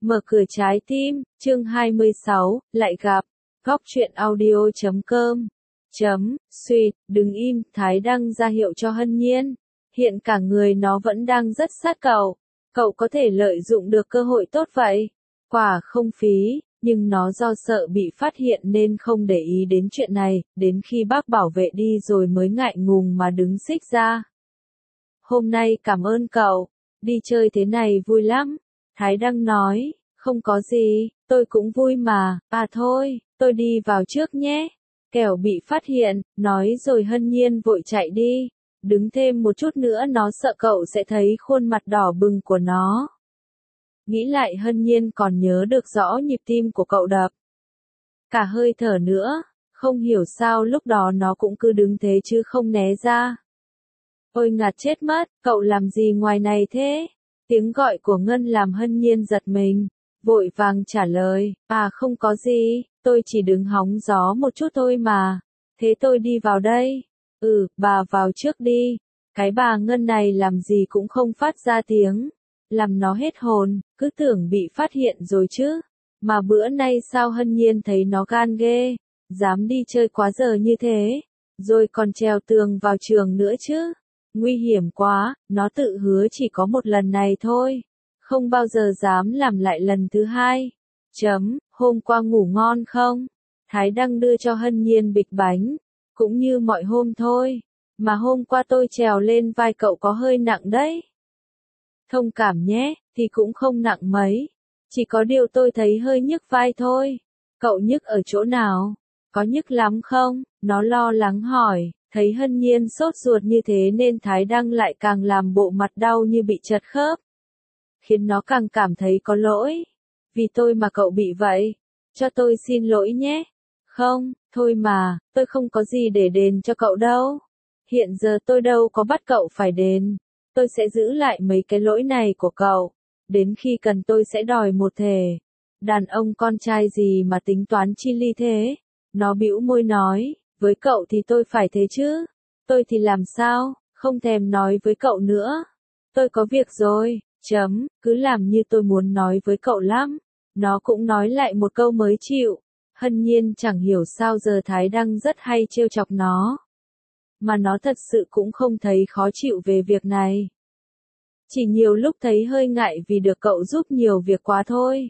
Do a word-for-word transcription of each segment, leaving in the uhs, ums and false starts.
Mở cửa trái tim, chương hai mươi sáu, lại gặp. Góc truyện audio chấm com. Chấm, suýt, đừng im, Thái Đăng ra hiệu cho Hân Nhiên. Hiện cả người nó vẫn đang rất sát cậu. Cậu có thể lợi dụng được cơ hội tốt vậy. Quả không phí, nhưng nó do sợ bị phát hiện nên không để ý đến chuyện này, đến khi bác bảo vệ đi rồi mới ngại ngùng mà đứng xích ra. Hôm nay cảm ơn cậu, đi chơi thế này vui lắm. Thái Đăng nói, không có gì, tôi cũng vui mà, à thôi, tôi đi vào trước nhé. Kẻo bị phát hiện, nói rồi Hân Nhiên vội chạy đi. Đứng thêm một chút nữa nó sợ cậu sẽ thấy khuôn mặt đỏ bừng của nó. Nghĩ lại Hân Nhiên còn nhớ được rõ nhịp tim của cậu đập. Cả hơi thở nữa, không hiểu sao lúc đó nó cũng cứ đứng thế chứ không né ra. Ôi ngạt chết mất, cậu làm gì ngoài này thế? Tiếng gọi của Ngân làm Hân Nhiên giật mình, vội vàng trả lời, à không có gì, tôi chỉ đứng hóng gió một chút thôi mà, thế tôi đi vào đây. Ừ, bà vào trước đi, cái bà Ngân này làm gì cũng không phát ra tiếng, làm nó hết hồn, cứ tưởng bị phát hiện rồi chứ, mà bữa nay sao Hân Nhiên thấy nó gan ghê, dám đi chơi quá giờ như thế, rồi còn trèo tường vào trường nữa chứ. Nguy hiểm quá, nó tự hứa chỉ có một lần này thôi, không bao giờ dám làm lại lần thứ hai. Chấm, hôm qua ngủ ngon không? Thái Đăng đưa cho Hân Nhiên bịch bánh, cũng như mọi hôm thôi, mà hôm qua tôi trèo lên vai cậu có hơi nặng đấy. Thông cảm nhé, thì cũng không nặng mấy, chỉ có điều tôi thấy hơi nhức vai thôi. Cậu nhức ở chỗ nào? Có nhức lắm không? Nó lo lắng hỏi. Thấy Hân Nhiên sốt ruột như thế nên Thái Đăng lại càng làm bộ mặt đau như bị chật khớp. Khiến nó càng cảm thấy có lỗi. Vì tôi mà cậu bị vậy. Cho tôi xin lỗi nhé. Không, thôi mà, tôi không có gì để đền cho cậu đâu. Hiện giờ tôi đâu có bắt cậu phải đền. Tôi sẽ giữ lại mấy cái lỗi này của cậu. Đến khi cần tôi sẽ đòi một thể. Đàn ông con trai gì mà tính toán chi ly thế? Nó bĩu môi nói. Với cậu thì tôi phải thế chứ. Tôi thì làm sao, không thèm nói với cậu nữa. Tôi có việc rồi, chấm, cứ làm như tôi muốn nói với cậu lắm. Nó cũng nói lại một câu mới chịu. Hân Nhiên chẳng hiểu sao giờ Thái Đăng rất hay trêu chọc nó. Mà nó thật sự cũng không thấy khó chịu về việc này. Chỉ nhiều lúc thấy hơi ngại vì được cậu giúp nhiều việc quá thôi.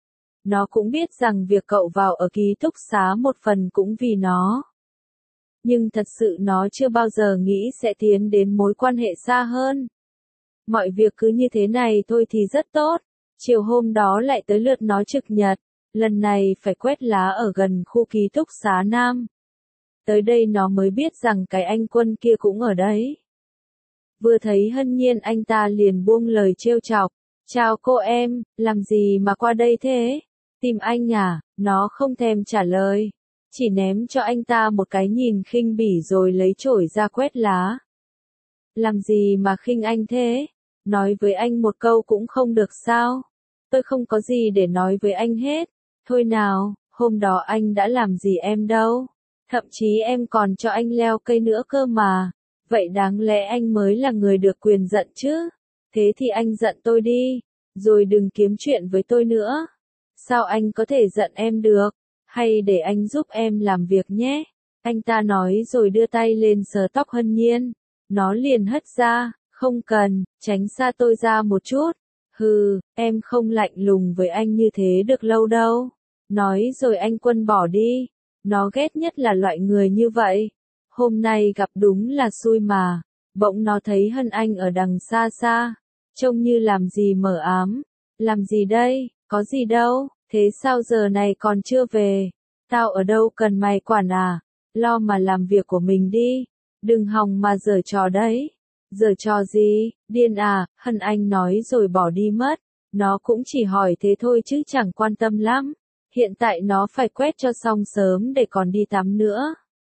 Nó cũng biết rằng việc cậu vào ở ký túc xá một phần cũng vì nó. Nhưng thật sự nó chưa bao giờ nghĩ sẽ tiến đến mối quan hệ xa hơn. Mọi việc cứ như thế này thôi thì rất tốt. Chiều hôm đó lại tới lượt nó trực nhật. Lần này phải quét lá ở gần khu ký túc xá Nam. Tới đây nó mới biết rằng cái anh Quân kia cũng ở đấy. Vừa thấy Hân Nhiên anh ta liền buông lời trêu chọc. Chào cô em, làm gì mà qua đây thế? Tìm anh à? Nó không thèm trả lời. Chỉ ném cho anh ta một cái nhìn khinh bỉ rồi lấy chổi ra quét lá. Làm gì mà khinh anh thế? Nói với anh một câu cũng không được sao? Tôi không có gì để nói với anh hết. Thôi nào, hôm đó anh đã làm gì em đâu. Thậm chí em còn cho anh leo cây nữa cơ mà. Vậy đáng lẽ anh mới là người được quyền giận chứ. Thế thì anh giận tôi đi. Rồi đừng kiếm chuyện với tôi nữa. Sao anh có thể giận em được? Hay để anh giúp em làm việc nhé. Anh ta nói rồi đưa tay lên sờ tóc Hân Nhiên. Nó liền hất ra, không cần, tránh xa tôi ra một chút. Hừ, em không lạnh lùng với anh như thế được lâu đâu. Nói rồi anh Quân bỏ đi. Nó ghét nhất là loại người như vậy. Hôm nay gặp đúng là xui mà. Bỗng nó thấy Hân Anh ở đằng xa xa. Trông như làm gì mờ ám. Làm gì đây, có gì đâu. Thế sao giờ này còn chưa về? Tao ở đâu cần mày quản à? Lo mà làm việc của mình đi. Đừng hòng mà giở trò đấy. Giở trò gì? Điên à? Hân Anh nói rồi bỏ đi mất. Nó cũng chỉ hỏi thế thôi chứ chẳng quan tâm lắm. Hiện tại nó phải quét cho xong sớm để còn đi tắm nữa.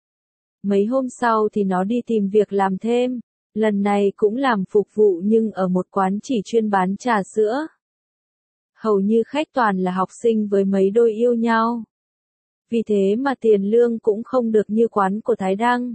Mấy hôm sau thì nó đi tìm việc làm thêm. Lần này cũng làm phục vụ nhưng ở một quán chỉ chuyên bán trà sữa. Hầu như khách toàn là học sinh với mấy đôi yêu nhau. Vì thế mà tiền lương cũng không được như quán của Thái Đăng.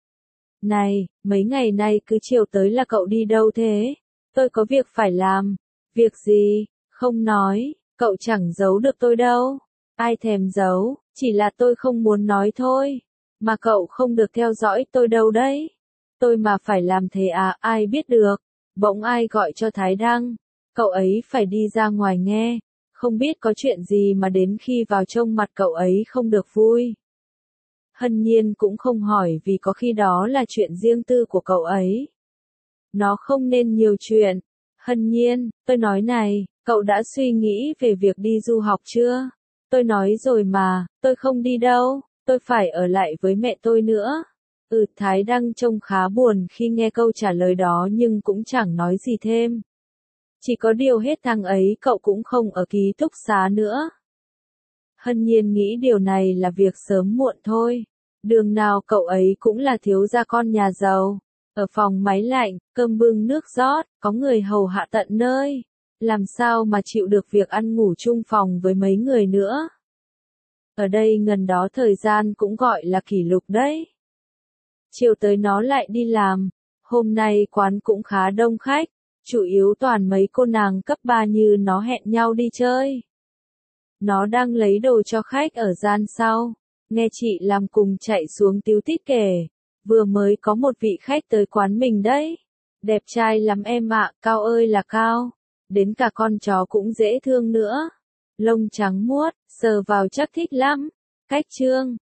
Này, mấy ngày nay cứ chiều tới là cậu đi đâu thế? Tôi có việc phải làm. Việc gì? Không nói. Cậu chẳng giấu được tôi đâu. Ai thèm giấu, chỉ là tôi không muốn nói thôi. Mà cậu không được theo dõi tôi đâu đấy. Tôi mà phải làm thế à, ai biết được. Bỗng ai gọi cho Thái Đăng. Cậu ấy phải đi ra ngoài nghe. Không biết có chuyện gì mà đến khi vào trông mặt cậu ấy không được vui. Hân Nhiên cũng không hỏi vì có khi đó là chuyện riêng tư của cậu ấy. Nó không nên nhiều chuyện. Hân Nhiên, tôi nói này, cậu đã suy nghĩ về việc đi du học chưa? Tôi nói rồi mà, tôi không đi đâu, tôi phải ở lại với mẹ tôi nữa. Ừ, Thái Đăng trông khá buồn khi nghe câu trả lời đó nhưng cũng chẳng nói gì thêm. Chỉ có điều hết tháng ấy cậu cũng không ở ký túc xá nữa. Hân Nhiên nghĩ điều này là việc sớm muộn thôi. Đường nào cậu ấy cũng là thiếu gia con nhà giàu. Ở phòng máy lạnh, cơm bưng nước rót, có người hầu hạ tận nơi. Làm sao mà chịu được việc ăn ngủ chung phòng với mấy người nữa. Ở đây ngần đó thời gian cũng gọi là kỷ lục đấy. Chiều tới nó lại đi làm. Hôm nay quán cũng khá đông khách. Chủ yếu toàn mấy cô nàng cấp ba như nó hẹn nhau đi chơi. Nó đang lấy đồ cho khách ở gian sau. Nghe chị làm cùng chạy xuống tíu tít kể. Vừa mới có một vị khách tới quán mình đấy. Đẹp trai lắm em ạ, cao ơi là cao. Đến cả con chó cũng dễ thương nữa. Lông trắng muốt, sờ vào chắc thích lắm. Cách trương.